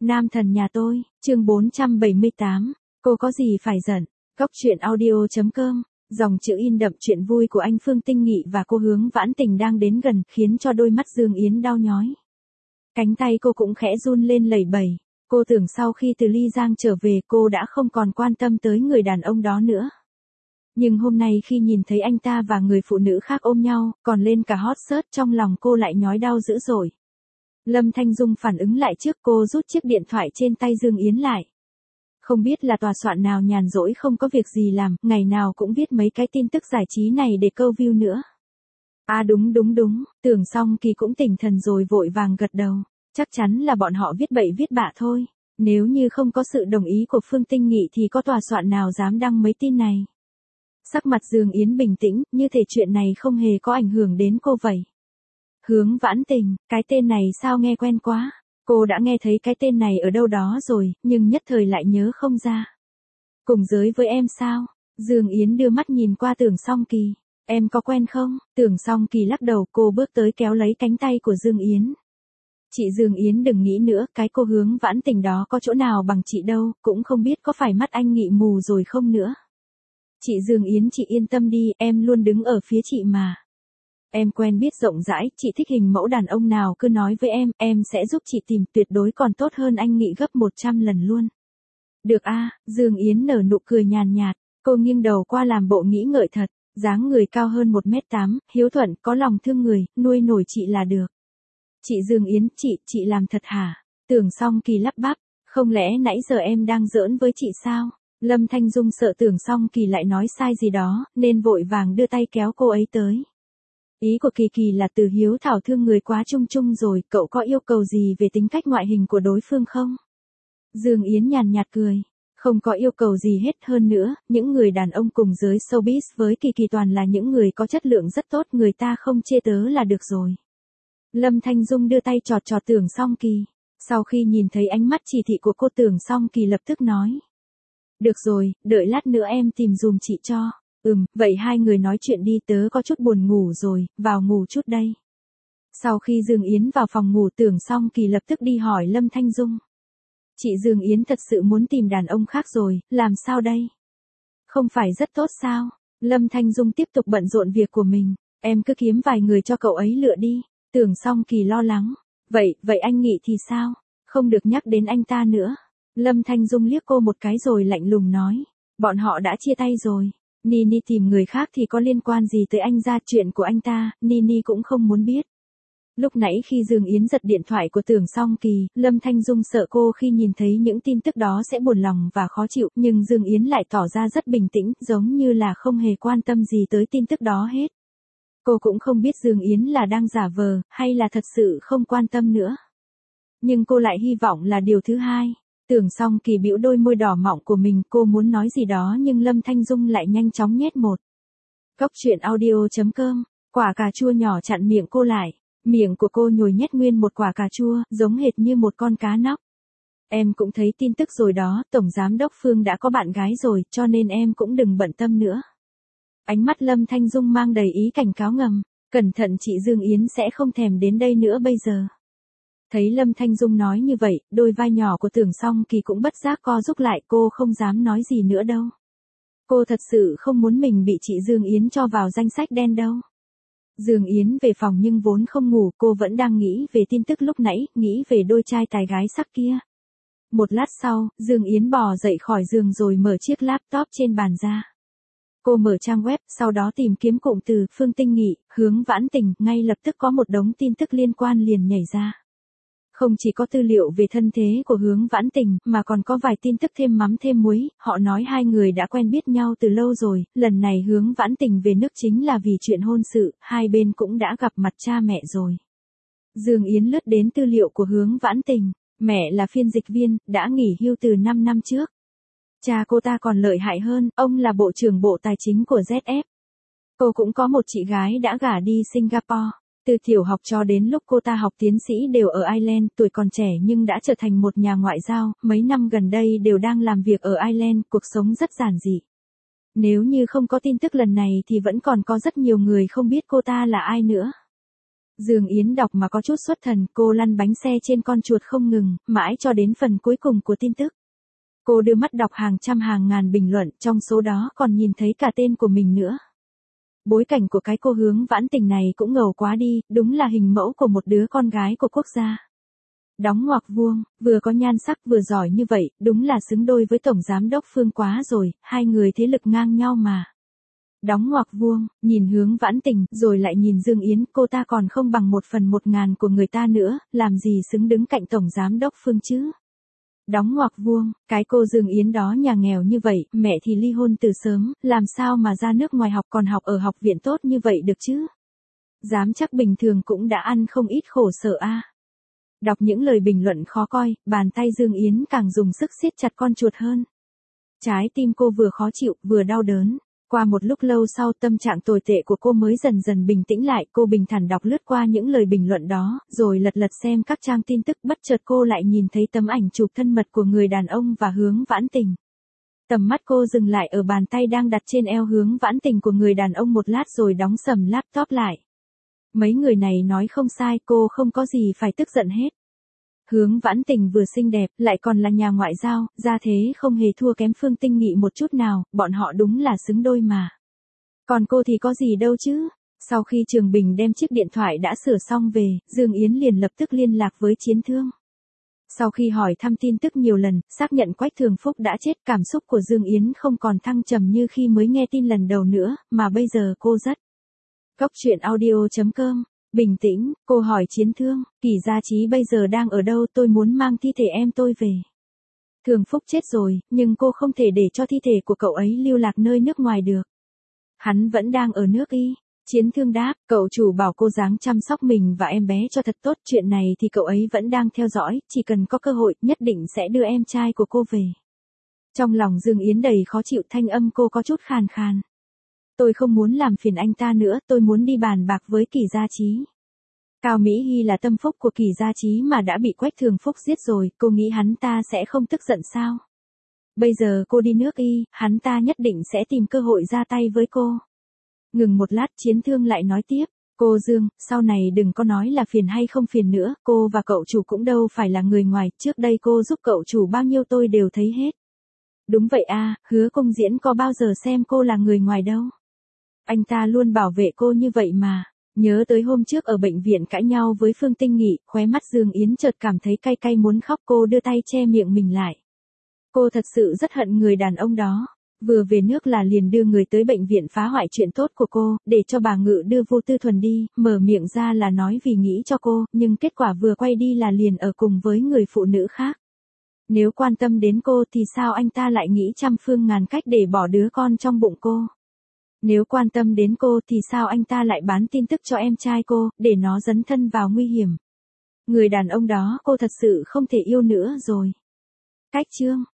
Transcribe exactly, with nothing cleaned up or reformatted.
Nam thần nhà tôi, chương bốn trăm bảy mươi tám, cô có gì phải giận. Góc truyện audio chấm com, dòng chữ in đậm chuyện vui của anh Phương Tinh Nghị và cô Hướng Vãn Tình đang đến gần, khiến cho đôi mắt Dương Yến đau nhói. Cánh tay cô cũng khẽ run lên lẩy bẩy. Cô tưởng sau khi từ Ly Giang trở về cô đã không còn quan tâm tới người đàn ông đó nữa. Nhưng hôm nay khi nhìn thấy anh ta và người phụ nữ khác ôm nhau, còn lên cả hot search, trong lòng cô lại nhói đau dữ dội. Lâm Thanh Dung phản ứng lại trước, cô rút chiếc điện thoại trên tay Dương Yến lại. Không biết là tòa soạn nào nhàn rỗi không có việc gì làm, ngày nào cũng viết mấy cái tin tức giải trí này để câu view nữa. À đúng đúng đúng, Tưởng Song Kỳ cũng tỉnh thần rồi vội vàng gật đầu. Chắc chắn là bọn họ viết bậy viết bạ thôi. Nếu như không có sự đồng ý của Phương Tinh Nghị thì có tòa soạn nào dám đăng mấy tin này. Sắc mặt Dương Yến bình tĩnh, như thể chuyện này không hề có ảnh hưởng đến cô vậy. Hướng Vãn Tình, cái tên này sao nghe quen quá. Cô đã nghe thấy cái tên này ở đâu đó rồi, nhưng nhất thời lại nhớ không ra. Cùng giới với em sao? Dương Yến đưa mắt nhìn qua Tưởng Song Kỳ. Em có quen không? Tưởng Song Kỳ lắc đầu, cô bước tới kéo lấy cánh tay của Dương Yến. Chị Dương Yến đừng nghĩ nữa, cái cô Hướng Vãn Tình đó có chỗ nào bằng chị đâu, cũng không biết có phải mắt anh Nghị mù rồi không nữa. Chị Dương Yến, chị yên tâm đi, em luôn đứng ở phía chị mà. Em quen biết rộng rãi, chị thích hình mẫu đàn ông nào cứ nói với em, em sẽ giúp chị tìm, tuyệt đối còn tốt hơn anh Nghị gấp một trăm lần luôn. Được a, Dương Yến nở nụ cười nhàn nhạt, cô nghiêng đầu qua làm bộ nghĩ ngợi thật, dáng người cao hơn một mét tám, hiếu thuận, có lòng thương người, nuôi nổi chị là được. Chị Dương Yến, chị, chị làm thật hả? Tưởng Song Kỳ lắp bắp, không lẽ nãy giờ em đang giỡn với chị sao? Lâm Thanh Dung sợ Tưởng Song Kỳ lại nói sai gì đó, nên vội vàng đưa tay kéo cô ấy tới. Ý của Kỳ Kỳ là Từ hiếu thảo thương người quá chung chung rồi, cậu có yêu cầu gì về tính cách ngoại hình của đối phương không? Dương Yến nhàn nhạt cười, không có yêu cầu gì hết, hơn nữa, những người đàn ông cùng giới showbiz với Kỳ Kỳ toàn là những người có chất lượng rất tốt, người ta không chê tớ là được rồi. Lâm Thanh Dung đưa tay chọt chọt Tưởng Song Kỳ, sau khi nhìn thấy ánh mắt chỉ thị của cô, Tưởng Song Kỳ lập tức nói. Được rồi, đợi lát nữa em tìm dùm chị cho. Ừm, vậy hai người nói chuyện đi, tớ có chút buồn ngủ rồi, vào ngủ chút đây. Sau khi Dương Yến vào phòng ngủ, Tưởng Song Kỳ lập tức đi hỏi Lâm Thanh Dung. Chị Dương Yến thật sự muốn tìm đàn ông khác rồi, làm sao đây? Không phải rất tốt sao? Lâm Thanh Dung tiếp tục bận rộn việc của mình, em cứ kiếm vài người cho cậu ấy lựa đi. Tưởng Song Kỳ lo lắng. Vậy, vậy anh Nghị thì sao? Không được nhắc đến anh ta nữa. Lâm Thanh Dung liếc cô một cái rồi lạnh lùng nói. Bọn họ đã chia tay rồi. Nini tìm người khác thì có liên quan gì tới anh ra, chuyện của anh ta, Nini cũng không muốn biết. Lúc nãy khi Dương Yến giật điện thoại của Tưởng Song Kỳ, Lâm Thanh Dung sợ cô khi nhìn thấy những tin tức đó sẽ buồn lòng và khó chịu, nhưng Dương Yến lại tỏ ra rất bình tĩnh, giống như là không hề quan tâm gì tới tin tức đó hết. Cô cũng không biết Dương Yến là đang giả vờ, hay là thật sự không quan tâm nữa. Nhưng cô lại hy vọng là điều thứ hai. Tưởng Song Kỳ bĩu đôi môi đỏ mọng của mình, cô muốn nói gì đó nhưng Lâm Thanh Dung lại nhanh chóng nhét một. Góc truyện audio chấm com, quả cà chua nhỏ chặn miệng cô lại. Miệng của cô nhồi nhét nguyên một quả cà chua, giống hệt như một con cá nóc. Em cũng thấy tin tức rồi đó, Tổng Giám đốc Phương đã có bạn gái rồi, cho nên em cũng đừng bận tâm nữa. Ánh mắt Lâm Thanh Dung mang đầy ý cảnh cáo ngầm, cẩn thận chị Dương Yến sẽ không thèm đến đây nữa bây giờ. Thấy Lâm Thanh Dung nói như vậy, đôi vai nhỏ của Tưởng Song Kỳ cũng bất giác co rúm lại, cô không dám nói gì nữa đâu. Cô thật sự không muốn mình bị chị Dương Yến cho vào danh sách đen đâu. Dương Yến về phòng nhưng vốn không ngủ, cô vẫn đang nghĩ về tin tức lúc nãy, nghĩ về đôi trai tài gái sắc kia. Một lát sau, Dương Yến bò dậy khỏi giường rồi mở chiếc laptop trên bàn ra. Cô mở trang web, sau đó tìm kiếm cụm từ Phương Tinh Nghị, Hướng Vãn Tình, ngay lập tức có một đống tin tức liên quan liền nhảy ra. Không chỉ có tư liệu về thân thế của Hướng Vãn Tình, mà còn có vài tin tức thêm mắm thêm muối, họ nói hai người đã quen biết nhau từ lâu rồi, lần này Hướng Vãn Tình về nước chính là vì chuyện hôn sự, hai bên cũng đã gặp mặt cha mẹ rồi. Dương Yến lướt đến tư liệu của Hướng Vãn Tình, mẹ là phiên dịch viên, đã nghỉ hưu từ năm năm trước. Cha cô ta còn lợi hại hơn, ông là bộ trưởng bộ tài chính của Z F. Cô cũng có một chị gái đã gả đi Singapore. Từ tiểu học cho đến lúc cô ta học tiến sĩ đều ở Ireland, tuổi còn trẻ nhưng đã trở thành một nhà ngoại giao, mấy năm gần đây đều đang làm việc ở Ireland, cuộc sống rất giản dị. Nếu như không có tin tức lần này thì vẫn còn có rất nhiều người không biết cô ta là ai nữa. Dương Yến đọc mà có chút xuất thần, cô lăn bánh xe trên con chuột không ngừng, mãi cho đến phần cuối cùng của tin tức. Cô đưa mắt đọc hàng trăm hàng ngàn bình luận, trong số đó còn nhìn thấy cả tên của mình nữa. Bối cảnh của cái cô Hướng Vãn Tình này cũng ngầu quá đi, đúng là hình mẫu của một đứa con gái của quốc gia. Đóng ngoặc vuông, vừa có nhan sắc vừa giỏi như vậy, đúng là xứng đôi với Tổng Giám đốc Phương quá rồi, hai người thế lực ngang nhau mà. Đóng ngoặc vuông, nhìn Hướng Vãn Tình, rồi lại nhìn Dương Yến, cô ta còn không bằng một phần một ngàn của người ta nữa, làm gì xứng đứng cạnh Tổng Giám đốc Phương chứ. Đóng ngoặc vuông, cái cô Dương Yến đó nhà nghèo như vậy, mẹ thì ly hôn từ sớm, làm sao mà ra nước ngoài học còn học ở học viện tốt như vậy được chứ. Dám chắc bình thường cũng đã ăn không ít khổ sở a. Đọc những lời bình luận khó coi, bàn tay Dương Yến càng dùng sức siết chặt con chuột hơn. Trái tim cô vừa khó chịu, vừa đau đớn. Qua một lúc lâu sau tâm trạng tồi tệ của cô mới dần dần bình tĩnh lại, cô bình thản đọc lướt qua những lời bình luận đó, rồi lật lật xem các trang tin tức, bất chợt cô lại nhìn thấy tấm ảnh chụp thân mật của người đàn ông và Hướng Vãn Tình. Tầm mắt cô dừng lại ở bàn tay đang đặt trên eo Hướng Vãn Tình của người đàn ông một lát rồi đóng sầm laptop lại. Mấy người này nói không sai, cô không có gì phải tức giận hết. Hướng Vãn Tình vừa xinh đẹp, lại còn là nhà ngoại giao, ra thế không hề thua kém Phương Tinh Nghị một chút nào, bọn họ đúng là xứng đôi mà. Còn cô thì có gì đâu chứ. Sau khi Trường Bình đem chiếc điện thoại đã sửa xong về, Dương Yến liền lập tức liên lạc với Chiến Thương. Sau khi hỏi thăm tin tức nhiều lần, xác nhận Quách Thường Phúc đã chết, cảm xúc của Dương Yến không còn thăng trầm như khi mới nghe tin lần đầu nữa, mà bây giờ cô rất. Góc truyện audio chấm com. Bình tĩnh, cô hỏi Chiến Thương, Kỷ Gia Chí bây giờ đang ở đâu, tôi muốn mang thi thể em tôi về. Thường Phúc chết rồi, nhưng cô không thể để cho thi thể của cậu ấy lưu lạc nơi nước ngoài được. Hắn vẫn đang ở nước Y. Chiến Thương đáp, cậu chủ bảo cô dáng chăm sóc mình và em bé cho thật tốt, chuyện này thì cậu ấy vẫn đang theo dõi, chỉ cần có cơ hội, nhất định sẽ đưa em trai của cô về. Trong lòng Dương Yến đầy khó chịu, thanh âm cô có chút khàn khàn. Tôi không muốn làm phiền anh ta nữa, tôi muốn đi bàn bạc với Kỷ Gia Chí. Cao Mỹ Hy là tâm phúc của Kỷ Gia Chí mà đã bị Quách Thường Phúc giết rồi, cô nghĩ hắn ta sẽ không tức giận sao? Bây giờ cô đi nước Y, hắn ta nhất định sẽ tìm cơ hội ra tay với cô. Ngừng một lát, Chiến Thương lại nói tiếp, cô Dương, sau này đừng có nói là phiền hay không phiền nữa, cô và cậu chủ cũng đâu phải là người ngoài, trước đây cô giúp cậu chủ bao nhiêu tôi đều thấy hết. Đúng vậy à, Hứa Công Diễn có bao giờ xem cô là người ngoài đâu. Anh ta luôn bảo vệ cô như vậy mà. Nhớ tới hôm trước ở bệnh viện cãi nhau với Phương Tinh Nghị, khóe mắt Dương Yến chợt cảm thấy cay cay muốn khóc, cô đưa tay che miệng mình lại. Cô thật sự rất hận người đàn ông đó. Vừa về nước là liền đưa người tới bệnh viện phá hoại chuyện tốt của cô, để cho bà Ngự đưa Vô Tư Thuần đi, mở miệng ra là nói vì nghĩ cho cô, nhưng kết quả vừa quay đi là liền ở cùng với người phụ nữ khác. Nếu quan tâm đến cô thì sao anh ta lại nghĩ trăm phương ngàn cách để bỏ đứa con trong bụng cô? Nếu quan tâm đến cô thì sao anh ta lại bán tin tức cho em trai cô, để nó dấn thân vào nguy hiểm? Người đàn ông đó cô thật sự không thể yêu nữa rồi. Cách chương